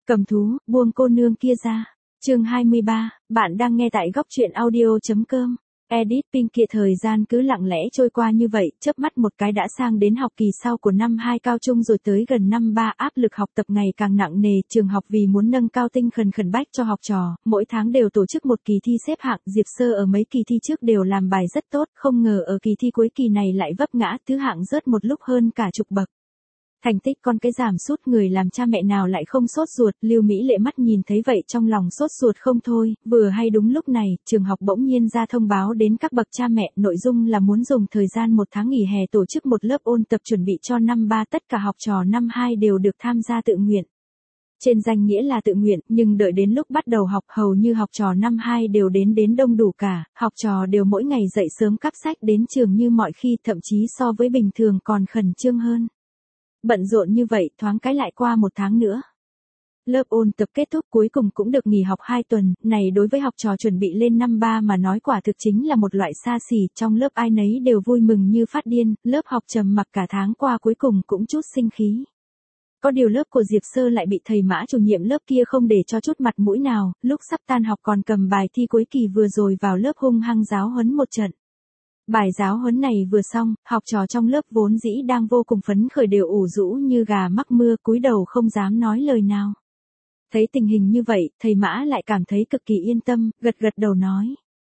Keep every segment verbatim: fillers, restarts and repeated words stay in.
Cầm thú, buông cô nương kia ra. Chương hai mươi ba, bạn đang nghe tại góc truyện audio chấm com. Edit Pink kia thời gian cứ lặng lẽ trôi qua như vậy, chớp mắt một cái đã sang đến học kỳ sau của năm hai cao trung rồi tới gần năm ba, áp lực học tập ngày càng nặng nề, trường học vì muốn nâng cao tinh thần khẩn bách cho học trò, mỗi tháng đều tổ chức một kỳ thi xếp hạng, Diệp Sơ ở mấy kỳ thi trước đều làm bài rất tốt, không ngờ ở kỳ thi cuối kỳ này lại vấp ngã, thứ hạng rớt một lúc hơn cả chục bậc. Thành tích con cái giảm sút, người làm cha mẹ nào lại không sốt ruột, Lưu Mỹ Lệ mắt nhìn thấy vậy trong lòng sốt ruột không thôi, vừa hay đúng lúc này, trường học bỗng nhiên ra thông báo đến các bậc cha mẹ, nội dung là muốn dùng thời gian một tháng nghỉ hè tổ chức một lớp ôn tập chuẩn bị cho năm ba, tất cả học trò năm hai đều được tham gia tự nguyện. Trên danh nghĩa là tự nguyện, nhưng đợi đến lúc bắt đầu học hầu như học trò năm hai đều đến đến đông đủ cả, học trò đều mỗi ngày dậy sớm cắp sách đến trường như mọi khi, thậm chí so với bình thường còn khẩn trương hơn. Bận rộn như vậy, thoáng cái lại qua một tháng nữa. Lớp ôn tập kết thúc cuối cùng cũng được nghỉ học hai tuần, này đối với học trò chuẩn bị lên năm ba mà nói quả thực chính là một loại xa xỉ, trong lớp ai nấy đều vui mừng như phát điên, lớp học trầm mặc cả tháng qua cuối cùng cũng chút sinh khí. Có điều lớp của Diệp Sơ lại bị thầy Mã chủ nhiệm lớp kia không để cho chút mặt mũi nào, lúc sắp tan học còn cầm bài thi cuối kỳ vừa rồi vào lớp hung hăng giáo huấn một trận. Bài giáo huấn này vừa xong, học trò trong lớp vốn dĩ đang vô cùng phấn khởi đều ủ rũ như gà mắc mưa, cúi đầu không dám nói lời nào. Thấy tình hình như vậy, thầy Mã lại cảm thấy cực kỳ yên tâm, gật gật đầu nói.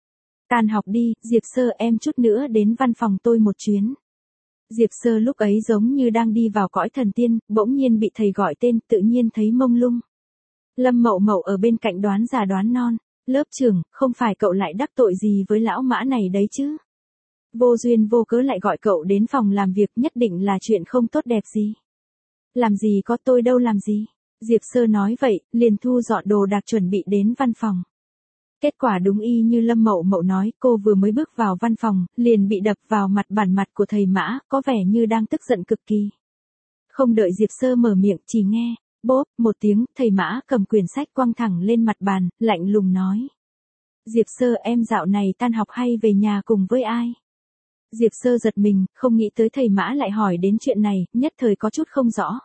Tan học đi, Diệp Sơ, em chút nữa đến văn phòng tôi một chuyến. Diệp Sơ lúc ấy giống như đang đi vào cõi thần tiên, bỗng nhiên bị thầy gọi tên, tự nhiên thấy mông lung. Lâm Mậu Mậu ở bên cạnh đoán già đoán non, lớp trưởng, không phải cậu lại đắc tội gì với lão Mã này đấy chứ? Vô duyên vô cớ lại gọi cậu đến phòng làm việc, nhất định là chuyện không tốt đẹp gì. Làm gì có, tôi đâu làm gì. Diệp Sơ nói vậy, liền thu dọn đồ đạc chuẩn bị đến văn phòng. Kết quả đúng y như Lâm Mậu Mậu nói, cô vừa mới bước vào văn phòng, liền bị đập vào mặt bản mặt của thầy Mã, có vẻ như đang tức giận cực kỳ. Không đợi Diệp Sơ mở miệng, chỉ nghe, bốp, một tiếng, thầy Mã cầm quyển sách quăng thẳng lên mặt bàn, lạnh lùng nói. Diệp Sơ, em dạo này tan học hay về nhà cùng với ai? Diệp Sơ giật mình, không nghĩ tới thầy Mã lại hỏi đến chuyện này, nhất thời có chút không rõ.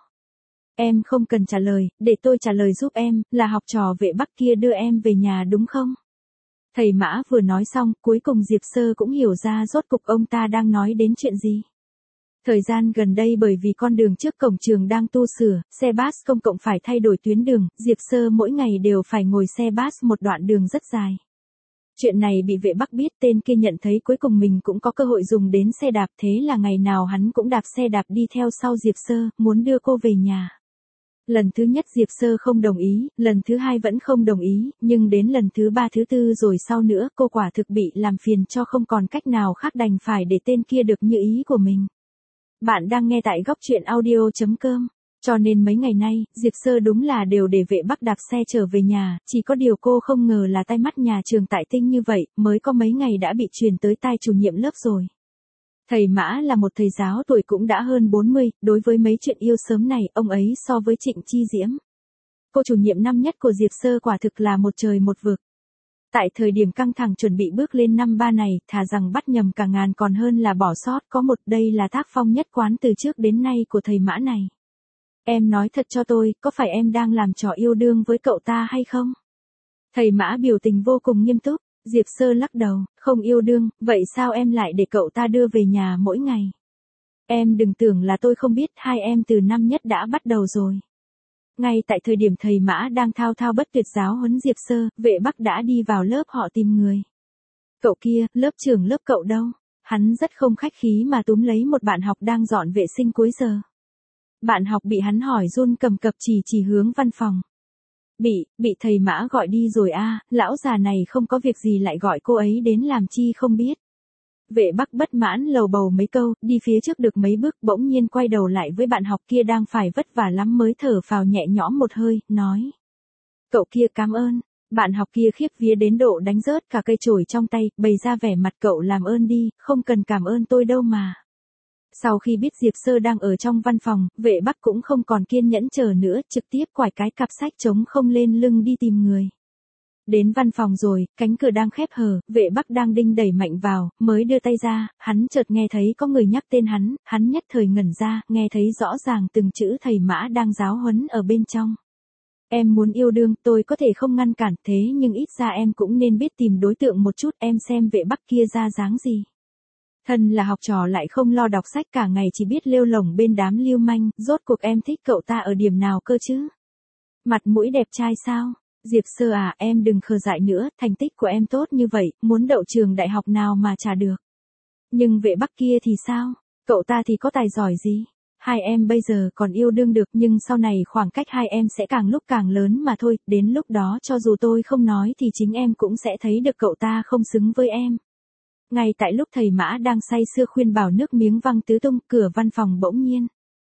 Em không cần trả lời, để tôi trả lời giúp em, là học trò vệ Bắc kia đưa em về nhà đúng không? Thầy Mã vừa nói xong, cuối cùng Diệp Sơ cũng hiểu ra rốt cục ông ta đang nói đến chuyện gì. Thời gian gần đây bởi vì con đường trước cổng trường đang tu sửa, xe bus công cộng phải thay đổi tuyến đường, Diệp Sơ mỗi ngày đều phải ngồi xe bus một đoạn đường rất dài. Chuyện này bị vệ Bắc biết, tên kia nhận thấy cuối cùng mình cũng có cơ hội dùng đến xe đạp, thế là ngày nào hắn cũng đạp xe đạp đi theo sau Diệp Sơ, muốn đưa cô về nhà. Lần thứ nhất Diệp Sơ không đồng ý, lần thứ hai vẫn không đồng ý, nhưng đến lần thứ ba thứ tư rồi sau nữa cô quả thực bị làm phiền cho không còn cách nào khác đành phải để tên kia được như ý của mình. Bạn đang nghe tại góc truyện audio chấm com. Cho nên mấy ngày nay, Diệp Sơ đúng là đều để vệ Bắc đạp xe trở về nhà, chỉ có điều cô không ngờ là tai mắt nhà trường tại Tinh như vậy, mới có mấy ngày đã bị truyền tới tai chủ nhiệm lớp rồi. Thầy Mã là một thầy giáo tuổi cũng đã hơn bốn mươi, đối với mấy chuyện yêu sớm này, ông ấy so với Trịnh Chi Diễm. Cô chủ nhiệm năm nhất của Diệp Sơ quả thực là một trời một vực. Tại thời điểm căng thẳng chuẩn bị bước lên năm ba này, thà rằng bắt nhầm cả ngàn còn hơn là bỏ sót có một, đây là tác phong nhất quán từ trước đến nay của thầy Mã này. Em nói thật cho tôi, có phải em đang làm trò yêu đương với cậu ta hay không? Thầy Mã biểu tình vô cùng nghiêm túc, Diệp Sơ lắc đầu, không yêu đương, vậy sao em lại để cậu ta đưa về nhà mỗi ngày? Em đừng tưởng là tôi không biết, hai em từ năm nhất đã bắt đầu rồi. Ngay tại thời điểm thầy Mã đang thao thao bất tuyệt giáo huấn Diệp Sơ, vệ Bắc đã đi vào lớp họ tìm người. Cậu kia, lớp trưởng lớp cậu đâu? Hắn rất không khách khí mà túm lấy một bạn học đang dọn vệ sinh cuối giờ. Bạn học bị hắn hỏi run cầm cập chỉ chỉ hướng văn phòng. Bị, bị thầy Mã gọi đi rồi a, à, lão già này không có việc gì lại gọi cô ấy đến làm chi không biết. Vệ Bắc bất mãn lầu bầu mấy câu, đi phía trước được mấy bước bỗng nhiên quay đầu lại với bạn học kia đang phải vất vả lắm mới thở phào nhẹ nhõm một hơi, nói. Cậu kia cảm ơn. Bạn học kia khiếp vía đến độ đánh rớt cả cây chổi trong tay, bày ra vẻ mặt cậu làm ơn đi, không cần cảm ơn tôi đâu mà. Sau khi biết Diệp Sơ đang ở trong văn phòng, vệ Bắc cũng không còn kiên nhẫn chờ nữa, trực tiếp quải cái cặp sách trống không lên lưng đi tìm người. Đến văn phòng rồi, cánh cửa đang khép hờ, vệ Bắc đang đinh đẩy mạnh vào, mới đưa tay ra, hắn chợt nghe thấy có người nhắc tên hắn, hắn nhất thời ngẩn ra, nghe thấy rõ ràng từng chữ thầy Mã đang giáo huấn ở bên trong. Em muốn yêu đương, tôi có thể không ngăn cản, thế nhưng ít ra em cũng nên biết tìm đối tượng một chút, em xem vệ Bắc kia ra dáng gì. Thân là học trò lại không lo đọc sách cả ngày chỉ biết lêu lổng bên đám lưu manh, rốt cuộc em thích cậu ta ở điểm nào cơ chứ? Mặt mũi đẹp trai sao? Diệp Sơ à, em đừng khờ dại nữa, thành tích của em tốt như vậy, muốn đậu trường đại học nào mà chả được. Nhưng vệ Bắc kia thì sao? Cậu ta thì có tài giỏi gì? Hai em bây giờ còn yêu đương được nhưng sau này khoảng cách hai em sẽ càng lúc càng lớn mà thôi, đến lúc đó cho dù tôi không nói thì chính em cũng sẽ thấy được cậu ta không xứng với em. Ngay tại lúc thầy Mã đang say sưa khuyên bảo nước miếng văng tứ tung, cửa văn phòng bỗng nhiên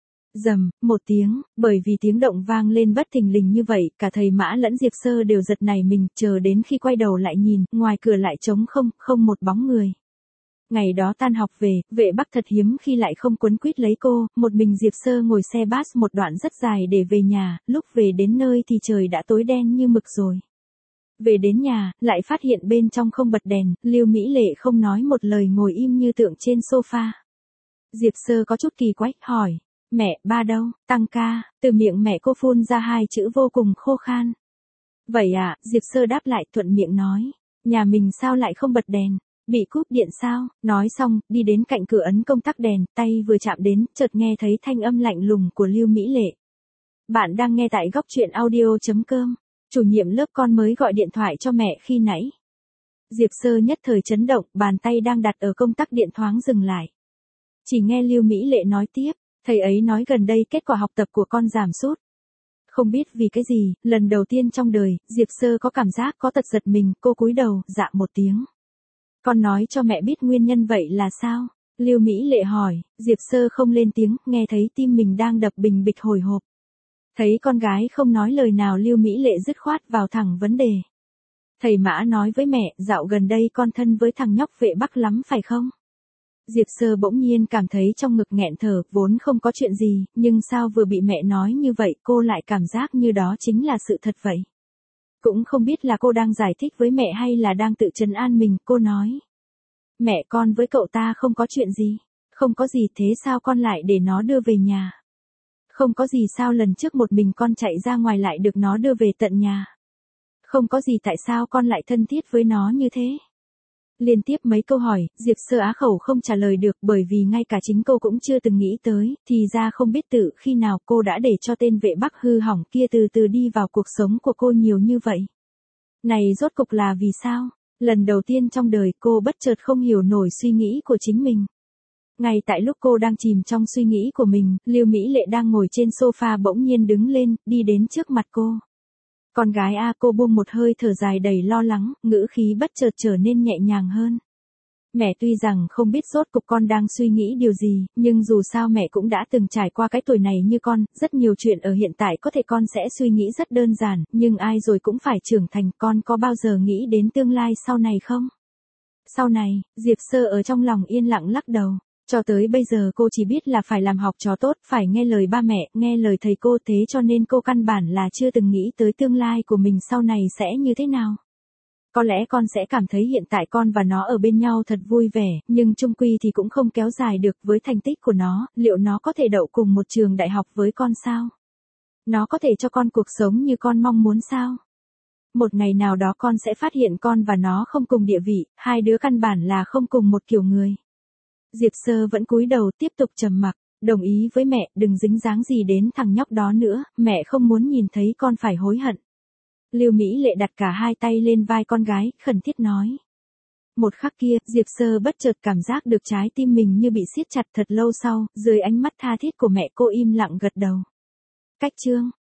rầm một tiếng, bởi vì tiếng động vang lên bất thình lình như vậy, cả thầy Mã lẫn Diệp Sơ đều giật nảy mình, chờ đến khi quay đầu lại nhìn, ngoài cửa lại trống không, không một bóng người. Ngày đó tan học về, vệ Bắc thật hiếm khi lại không quấn quýt lấy cô, một mình Diệp Sơ ngồi xe bus một đoạn rất dài để về nhà, lúc về đến nơi thì trời đã tối đen như mực rồi. Về đến nhà, lại phát hiện bên trong không bật đèn, Lưu Mỹ Lệ không nói một lời ngồi im như tượng trên sofa. Diệp Sơ có chút kỳ quái, hỏi, mẹ, ba đâu? Tăng ca, từ miệng mẹ cô phun ra hai chữ vô cùng khô khan. Vậy à, Diệp Sơ đáp lại thuận miệng nói, nhà mình sao lại không bật đèn? Bị cúp điện sao? Nói xong, đi đến cạnh cửa ấn công tắc đèn, tay vừa chạm đến, chợt nghe thấy thanh âm lạnh lùng của Lưu Mỹ Lệ. Bạn đang nghe tại góc truyện audio chấm com. Chủ nhiệm lớp con mới gọi điện thoại cho mẹ khi nãy. Diệp Sơ nhất thời chấn động, bàn tay đang đặt ở công tắc điện thoáng dừng lại. Chỉ nghe Lưu Mỹ Lệ nói tiếp, thầy ấy nói gần đây kết quả học tập của con giảm sút. Không biết vì cái gì, lần đầu tiên trong đời, Diệp Sơ có cảm giác có tật giật mình, cô cúi đầu, dạ một tiếng. Con nói cho mẹ biết nguyên nhân vậy là sao? Lưu Mỹ Lệ hỏi, Diệp Sơ không lên tiếng, nghe thấy tim mình đang đập bình bịch hồi hộp. Thấy con gái không nói lời nào, Lưu Mỹ Lệ dứt khoát vào thẳng vấn đề. Thầy Mã nói với mẹ, dạo gần đây con thân với thằng nhóc vệ Bắc lắm phải không? Diệp Sơ bỗng nhiên cảm thấy trong ngực nghẹn thở, vốn không có chuyện gì, nhưng sao vừa bị mẹ nói như vậy cô lại cảm giác như đó chính là sự thật vậy. Cũng không biết là cô đang giải thích với mẹ hay là đang tự trấn an mình, cô nói. Mẹ, con với cậu ta không có chuyện gì. Không có gì, thế sao con lại để nó đưa về nhà? Không có gì, sao lần trước một mình con chạy ra ngoài lại được nó đưa về tận nhà? Không có gì, tại sao con lại thân thiết với nó như thế? Liên tiếp mấy câu hỏi, Diệp Sơ á khẩu không trả lời được, bởi vì ngay cả chính cô cũng chưa từng nghĩ tới, thì ra không biết tự khi nào cô đã để cho tên vệ Bắc hư hỏng kia từ từ đi vào cuộc sống của cô nhiều như vậy. Này rốt cục là vì sao? Lần đầu tiên trong đời cô bất chợt không hiểu nổi suy nghĩ của chính mình. Ngay tại lúc cô đang chìm trong suy nghĩ của mình, Lưu Mỹ Lệ đang ngồi trên sofa bỗng nhiên đứng lên, đi đến trước mặt cô. Con gái a, cô buông một hơi thở dài đầy lo lắng, ngữ khí bất chợt trở nên nhẹ nhàng hơn. Mẹ tuy rằng không biết rốt cục con đang suy nghĩ điều gì, nhưng dù sao mẹ cũng đã từng trải qua cái tuổi này như con, rất nhiều chuyện ở hiện tại có thể con sẽ suy nghĩ rất đơn giản, nhưng ai rồi cũng phải trưởng thành, con có bao giờ nghĩ đến tương lai sau này không? Sau này, Diệp Sơ ở trong lòng yên lặng lắc đầu. Cho tới bây giờ cô chỉ biết là phải làm học trò tốt, phải nghe lời ba mẹ, nghe lời thầy cô, thế cho nên cô căn bản là chưa từng nghĩ tới tương lai của mình sau này sẽ như thế nào. Có lẽ con sẽ cảm thấy hiện tại con và nó ở bên nhau thật vui vẻ, nhưng chung quy thì cũng không kéo dài được với thành tích của nó, liệu nó có thể đậu cùng một trường đại học với con sao? Nó có thể cho con cuộc sống như con mong muốn sao? Một ngày nào đó con sẽ phát hiện con và nó không cùng địa vị, hai đứa căn bản là không cùng một kiểu người. Diệp Sơ vẫn cúi đầu tiếp tục trầm mặc, đồng ý với mẹ, đừng dính dáng gì đến thằng nhóc đó nữa, mẹ không muốn nhìn thấy con phải hối hận. Lưu Mỹ Lệ đặt cả hai tay lên vai con gái, khẩn thiết nói. Một khắc kia, Diệp Sơ bất chợt cảm giác được trái tim mình như bị siết chặt, thật lâu sau, dưới ánh mắt tha thiết của mẹ cô im lặng gật đầu. Cách chương